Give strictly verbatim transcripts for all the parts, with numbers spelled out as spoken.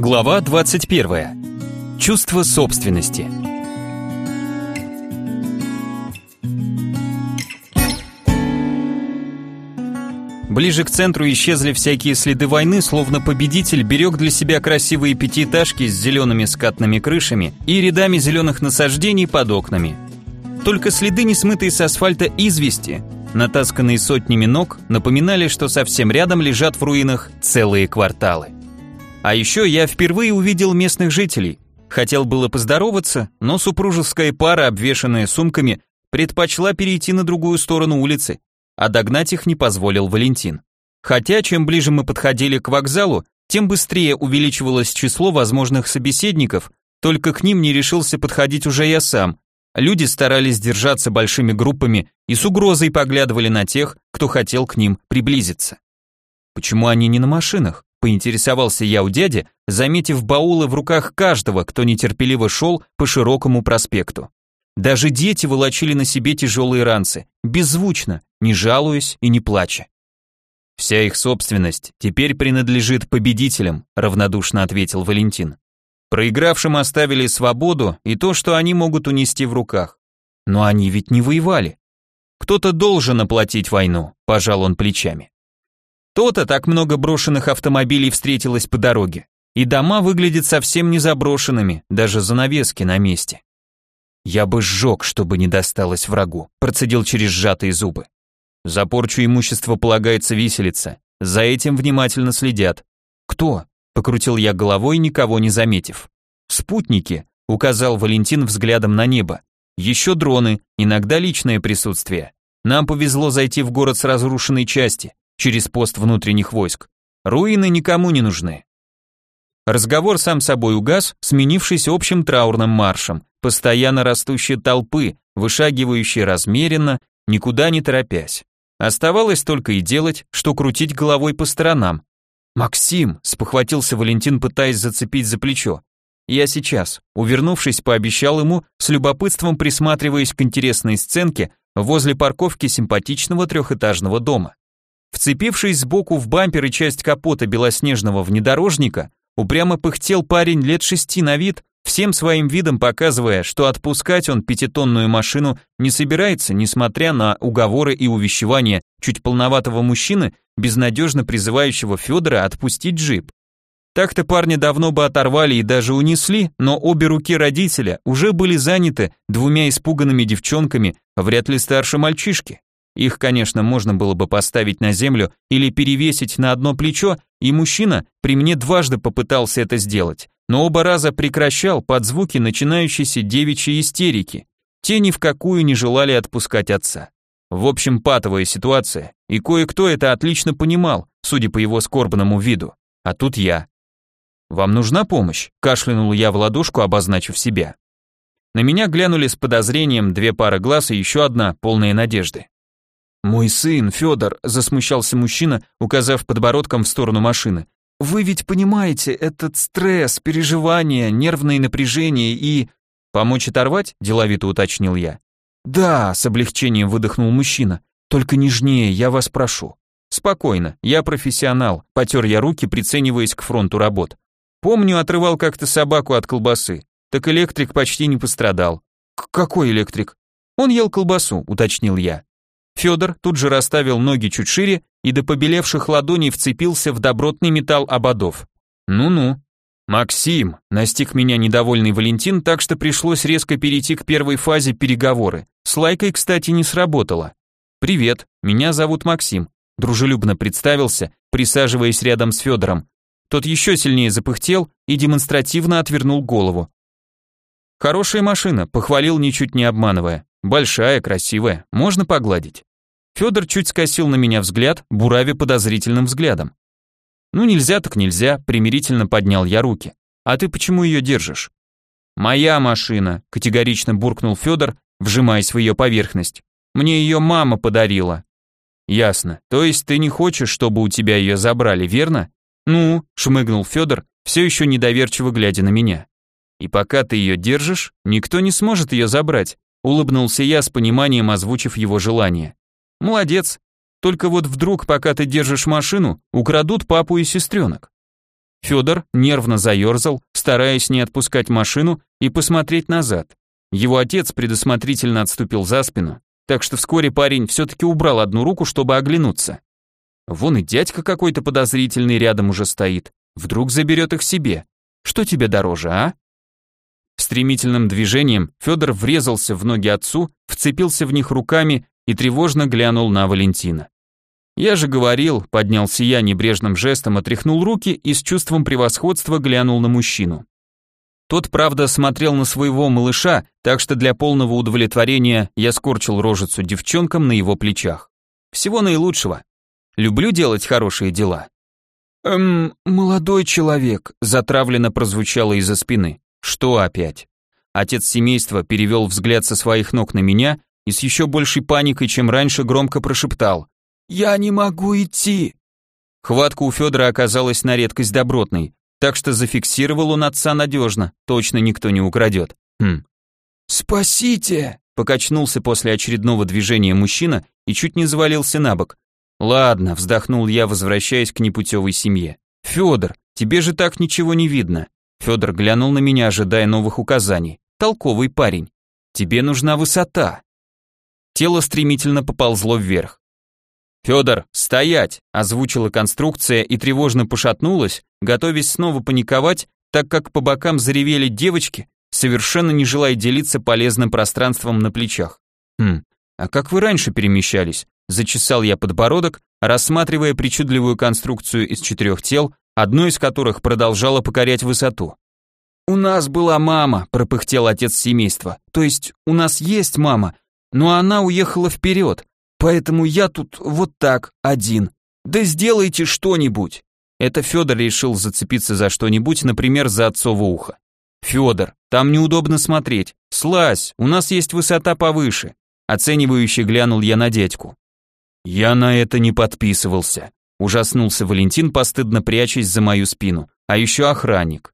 Глава двадцать первая. Чувство собственности. Ближе к центру исчезли всякие следы войны, словно победитель берег для себя красивые пятиэтажки с зелеными скатными крышами и рядами зеленых насаждений под окнами. Только следы, не смытые с асфальта извести, натасканные сотнями ног, напоминали, что совсем рядом лежат в руинах целые кварталы. А еще я впервые увидел местных жителей. Хотел было поздороваться, но супружеская пара, обвешанная сумками, предпочла перейти на другую сторону улицы, а догнать их не позволил Валентин. Хотя, чем ближе мы подходили к вокзалу, тем быстрее увеличивалось число возможных собеседников, только к ним не решился подходить уже я сам. Люди старались держаться большими группами и с угрозой поглядывали на тех, кто хотел к ним приблизиться. Почему они не на машинах? Поинтересовался я у дяди, заметив баулы в руках каждого, кто нетерпеливо шел по широкому проспекту. Даже дети волочили на себе тяжелые ранцы, беззвучно, не жалуясь и не плача. «Вся их собственность теперь принадлежит победителям», равнодушно ответил Валентин. «Проигравшим оставили свободу и то, что они могут унести в руках. Но они ведь не воевали. Кто-то должен оплатить войну», пожал он плечами. То-то так много брошенных автомобилей встретилось по дороге, и дома выглядят совсем не заброшенными, даже занавески на месте. «Я бы сжег, чтобы не досталось врагу», процедил через сжатые зубы. «За порчу имущества полагается виселица, за этим внимательно следят». «Кто?» — покрутил я головой, никого не заметив. «Спутники», — указал Валентин взглядом на небо. «Еще дроны, иногда личное присутствие. Нам повезло зайти в город с разрушенной части, через пост внутренних войск. Руины никому не нужны». Разговор сам собой угас, сменившись общим траурным маршем, постоянно растущей толпы, вышагивающей размеренно, никуда не торопясь. Оставалось только и делать, что крутить головой по сторонам. «Максим!» — спохватился Валентин, пытаясь зацепить за плечо. «Я сейчас», увернувшись, пообещал ему, с любопытством присматриваясь к интересной сценке возле парковки симпатичного трехэтажного дома. Вцепившись сбоку в бампер и часть капота белоснежного внедорожника, упрямо пыхтел парень лет шести на вид, всем своим видом показывая, что отпускать он пятитонную машину не собирается, несмотря на уговоры и увещевания чуть полноватого мужчины, безнадежно призывающего Федора отпустить джип. Так-то парня давно бы оторвали и даже унесли, но обе руки родителя уже были заняты двумя испуганными девчонками, вряд ли старше мальчишки. Их, конечно, можно было бы поставить на землю или перевесить на одно плечо, и мужчина при мне дважды попытался это сделать, но оба раза прекращал под звуки начинающейся девичьей истерики. Те ни в какую не желали отпускать отца. В общем, патовая ситуация, и кое-кто это отлично понимал, судя по его скорбному виду. А тут я. «Вам нужна помощь?» – кашлянул я в ладошку, обозначив себя. На меня глянули с подозрением две пары глаз и еще одна, полная надежды. «Мой сын, Федор», — засмущался мужчина, указав подбородком в сторону машины. «Вы ведь понимаете, этот стресс, переживания, нервное напряжение и...» «Помочь оторвать?» — деловито уточнил я. «Да», — с облегчением выдохнул мужчина. «Только нежнее, я вас прошу». «Спокойно, я профессионал», — потер я руки, прицениваясь к фронту работ. «Помню, отрывал как-то собаку от колбасы, так электрик почти не пострадал». «Какой электрик?» «Он ел колбасу», — уточнил я. Федор тут же расставил ноги чуть шире и до побелевших ладоней вцепился в добротный металл ободов. «Ну-ну». «Максим», — настиг меня недовольный Валентин, так что пришлось резко перейти к первой фазе переговоры. С лайкой, кстати, не сработало. «Привет, меня зовут Максим», — дружелюбно представился, присаживаясь рядом с Федором. Тот еще сильнее запыхтел и демонстративно отвернул голову. «Хорошая машина», — похвалил, ничуть не обманывая. «Большая, красивая, можно погладить?» Федор чуть скосил на меня взгляд, буравя подозрительным взглядом. «Ну нельзя так нельзя», примирительно поднял я руки. «А ты почему ее держишь?» «Моя машина», категорично буркнул Федор, вжимаясь в ее поверхность. «Мне ее мама подарила». «Ясно, то есть ты не хочешь, чтобы у тебя ее забрали, верно?» «Ну», шмыгнул Федор, все еще недоверчиво глядя на меня. «И пока ты ее держишь, никто не сможет ее забрать», улыбнулся я с пониманием, озвучив его желание. «Молодец. Только вот вдруг, пока ты держишь машину, украдут папу и сестренок». Федор нервно заерзал, стараясь не отпускать машину и посмотреть назад. Его отец предусмотрительно отступил за спину, так что вскоре парень все-таки убрал одну руку, чтобы оглянуться. Вон и дядька какой-то подозрительный рядом уже стоит. Вдруг заберет их себе. Что тебе дороже, а? Стремительным движением Федор врезался в ноги отцу, вцепился в них руками и тревожно глянул на Валентина. Я же говорил, поднялся я небрежным жестом, отряхнул руки и с чувством превосходства глянул на мужчину. Тот, правда, смотрел на своего малыша, так что для полного удовлетворения я скорчил рожицу девчонкам на его плечах. Всего наилучшего. Люблю делать хорошие дела. «Эм, молодой человек», — затравленно прозвучало из-за спины. «Что опять?» Отец семейства перевел взгляд со своих ног на меня и с еще большей паникой, чем раньше, громко прошептал. «Я не могу идти!» Хватка у Федора оказалась на редкость добротной, так что зафиксировал он отца надежно, точно никто не украдет. Хм. «Спасите!» — покачнулся после очередного движения мужчина и чуть не завалился на бок. «Ладно», — вздохнул я, возвращаясь к непутевой семье. «Федор, тебе же так ничего не видно». Федор глянул на меня, ожидая новых указаний. «Толковый парень. Тебе нужна высота». Тело стремительно поползло вверх. «Федор, стоять!» — озвучила конструкция и тревожно пошатнулась, готовясь снова паниковать, так как по бокам заревели девочки, совершенно не желая делиться полезным пространством на плечах. «Хм, а как вы раньше перемещались?» Зачесал я подбородок, рассматривая причудливую конструкцию из четырех тел, одно из которых продолжало покорять высоту. «У нас была мама», — пропыхтел отец семейства. «То есть у нас есть мама, но она уехала вперед, поэтому я тут вот так, один. Да сделайте что-нибудь». Это Федор решил зацепиться за что-нибудь, например, за отцово ухо. «Федор, там неудобно смотреть. Слазь, у нас есть высота повыше». Оценивающе глянул я на дядьку. «Я на это не подписывался», — ужаснулся Валентин, постыдно прячась за мою спину, а еще охранник.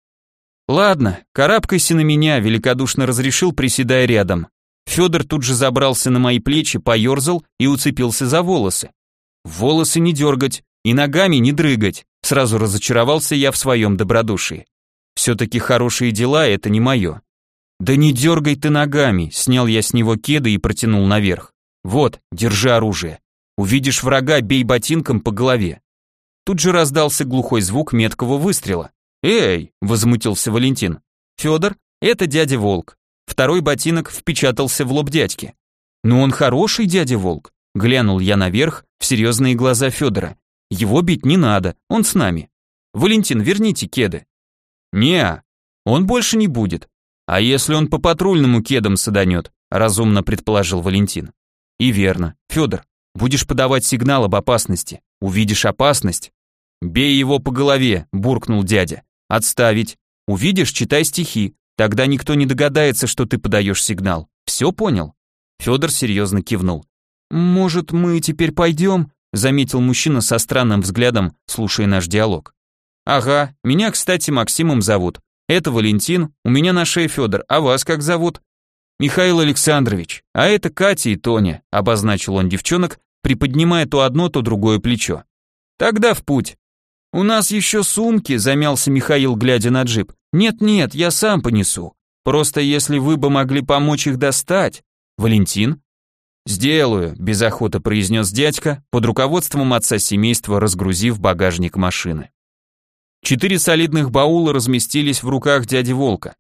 «Ладно, карабкайся на меня», — великодушно разрешил, приседая рядом. Федор тут же забрался на мои плечи, поерзал и уцепился за волосы. «Волосы не дергать и ногами не дрыгать», — сразу разочаровался я в своем добродушии. «Все-таки хорошие дела — это не мое». «Да не дергай ты ногами», — снял я с него кеды и протянул наверх. «Вот, держи оружие. Увидишь врага, бей ботинком по голове». Тут же раздался глухой звук меткого выстрела. «Эй!» — возмутился Валентин. «Федор, это дядя Волк». Второй ботинок впечатался в лоб дядьки. «Ну он хороший дядя Волк», — глянул я наверх в серьезные глаза Федора. «Его бить не надо, он с нами. Валентин, верните кеды». «Не-а, он больше не будет. А если он по патрульному кедам саданет?» — разумно предположил Валентин. «И верно. Федор, будешь подавать сигнал об опасности. Увидишь опасность. Бей его по голове», — буркнул дядя. «Отставить. Увидишь, читай стихи. Тогда никто не догадается, что ты подаешь сигнал. Все понял?» Федор серьезно кивнул. «Может, мы теперь пойдем?» — заметил мужчина со странным взглядом, слушая наш диалог. «Ага, меня, кстати, Максимом зовут. Это Валентин, у меня на шее Федор, а вас как зовут?» «Михаил Александрович, а это Катя и Тоня», — обозначил он девчонок, приподнимая то одно, то другое плечо. «Тогда в путь». «У нас еще сумки», — замялся Михаил, глядя на джип. «Нет-нет, я сам понесу. Просто если вы бы могли помочь их достать». «Валентин?» «Сделаю», — без охоты произнес дядька, под руководством отца семейства разгрузив багажник машины. Четыре солидных баула разместились в руках дяди Волка.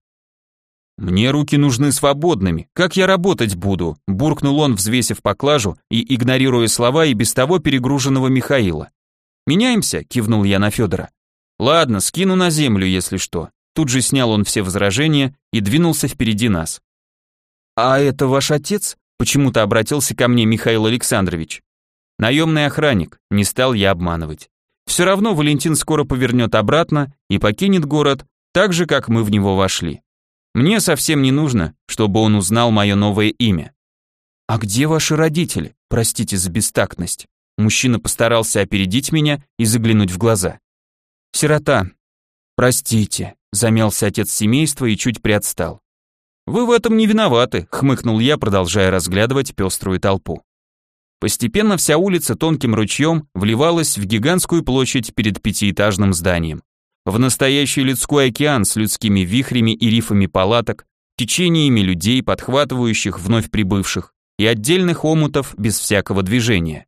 «Мне руки нужны свободными, как я работать буду?» – буркнул он, взвесив поклажу и игнорируя слова и без того перегруженного Михаила. «Меняемся?» – кивнул я на Федора. «Ладно, скину на землю, если что». Тут же снял он все возражения и двинулся впереди нас. «А это ваш отец?» – почему-то обратился ко мне Михаил Александрович. «Наемный охранник», не стал я обманывать. «Все равно Валентин скоро повернет обратно и покинет город, так же, как мы в него вошли. Мне совсем не нужно, чтобы он узнал мое новое имя». «А где ваши родители? Простите за бестактность». Мужчина постарался опередить меня и заглянуть в глаза. «Сирота». «Простите», — замялся отец семейства и чуть приотстал. «Вы в этом не виноваты», — хмыкнул я, продолжая разглядывать пеструю толпу. Постепенно вся улица тонким ручьем вливалась в гигантскую площадь перед пятиэтажным зданием. в настоящий людской океан с людскими вихрями и рифами палаток, течениями людей, подхватывающих вновь прибывших, и отдельных омутов без всякого движения.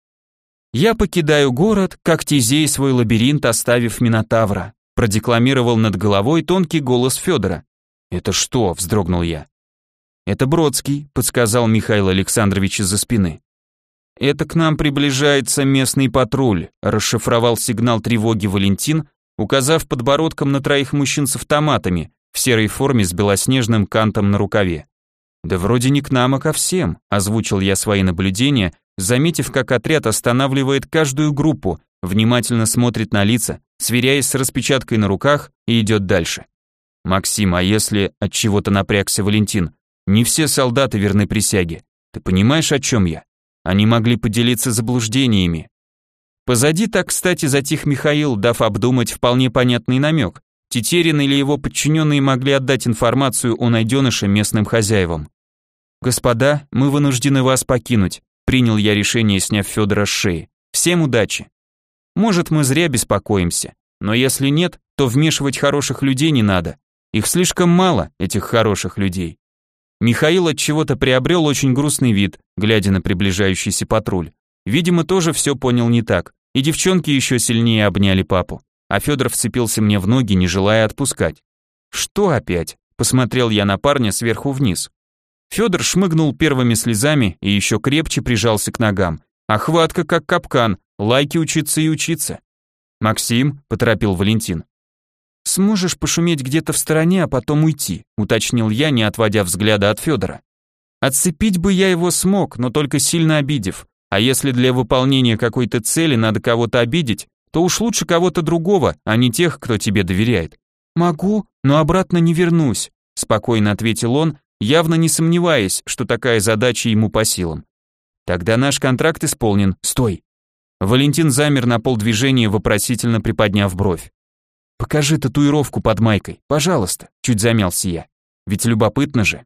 «Я покидаю город, как Тизей свой лабиринт, оставив Минотавра», продекламировал над головой тонкий голос Федора. «Это что?» – вздрогнул я. «Это Бродский», – подсказал Михаил Александрович из-за спины. «Это к нам приближается местный патруль», – расшифровал сигнал тревоги Валентин, указав подбородком на троих мужчин с автоматами в серой форме с белоснежным кантом на рукаве. «Да вроде не к нам, а ко всем», – озвучил я свои наблюдения, заметив, как отряд останавливает каждую группу, внимательно смотрит на лица, сверяясь с распечаткой на руках и идет дальше. «Максим, а если...» – от чего-то напрягся Валентин. «Не все солдаты верны присяге. Ты понимаешь, о чем я? Они могли поделиться заблуждениями». Позади так, кстати, затих Михаил, дав обдумать вполне понятный намек. Тетерин или его подчиненные могли отдать информацию о найденыше местным хозяевам. «Господа, мы вынуждены вас покинуть», – принял я решение, сняв Федора с шеи. «Всем удачи. Может, мы зря беспокоимся, но если нет, то вмешивать хороших людей не надо. Их слишком мало, этих хороших людей». Михаил от чего-то приобрел очень грустный вид, глядя на приближающийся патруль. Видимо, тоже все понял не так, и девчонки еще сильнее обняли папу, а Федор вцепился мне в ноги, не желая отпускать. «Что опять?» – посмотрел я на парня сверху вниз. Федор шмыгнул первыми слезами и еще крепче прижался к ногам. Охватка как капкан, лайки учиться и учиться. «Максим», – поторопил Валентин. «Сможешь пошуметь где-то в стороне, а потом уйти», – уточнил я, не отводя взгляда от Федора. «Отцепить бы я его смог, но только сильно обидев. А если для выполнения какой-то цели надо кого-то обидеть, то уж лучше кого-то другого, а не тех, кто тебе доверяет». «Могу, но обратно не вернусь», – спокойно ответил он, явно не сомневаясь, что такая задача ему по силам. «Тогда наш контракт исполнен. Стой!» Валентин замер на полдвижения, вопросительно приподняв бровь. «Покажи татуировку под майкой, пожалуйста», чуть замялся я. «Ведь любопытно же».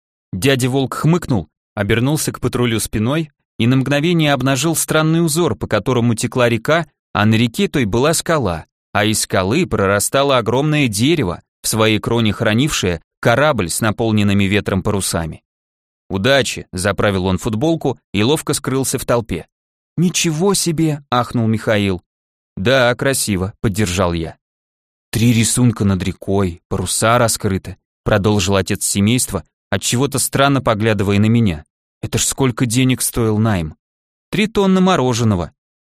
Дядя Волк хмыкнул, обернулся к патрулю спиной и на мгновение обнажил странный узор, по которому текла река, а на реке той была скала, а из скалы прорастало огромное дерево, в своей кроне хранившее корабль с наполненными ветром парусами. «Удачи», — заправил он футболку и ловко скрылся в толпе. «Ничего себе!» — ахнул Михаил. «Да, красиво», — поддержал я. «Три рисунка над рекой, паруса раскрыты», — продолжил отец семейства, отчего-то странно поглядывая на меня. «Это ж сколько денег стоил найм?» «Три тонны мороженого».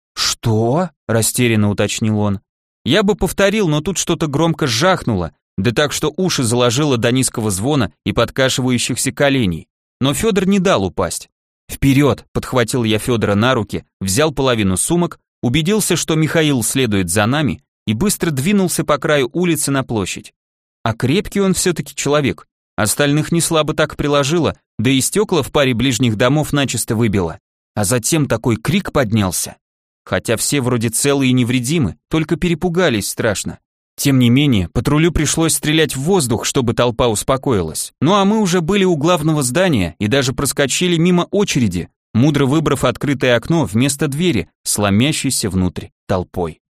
«Что?» — растерянно уточнил он. Я бы повторил, но тут что-то громко жахнуло, да так, что уши заложило до низкого звона и подкашивающихся коленей. Но Федор не дал упасть. «Вперед!» — подхватил я Федора на руки, взял половину сумок, убедился, что Михаил следует за нами, и быстро двинулся по краю улицы на площадь. А крепкий он все-таки человек, остальных не слабо так приложило, да и стекла в паре ближних домов начисто выбило. А затем такой крик поднялся. Хотя все вроде целы и невредимы, только перепугались страшно. Тем не менее, патрулю пришлось стрелять в воздух, чтобы толпа успокоилась. Ну а мы уже были у главного здания и даже проскочили мимо очереди, мудро выбрав открытое окно вместо двери, сломящейся внутрь толпой.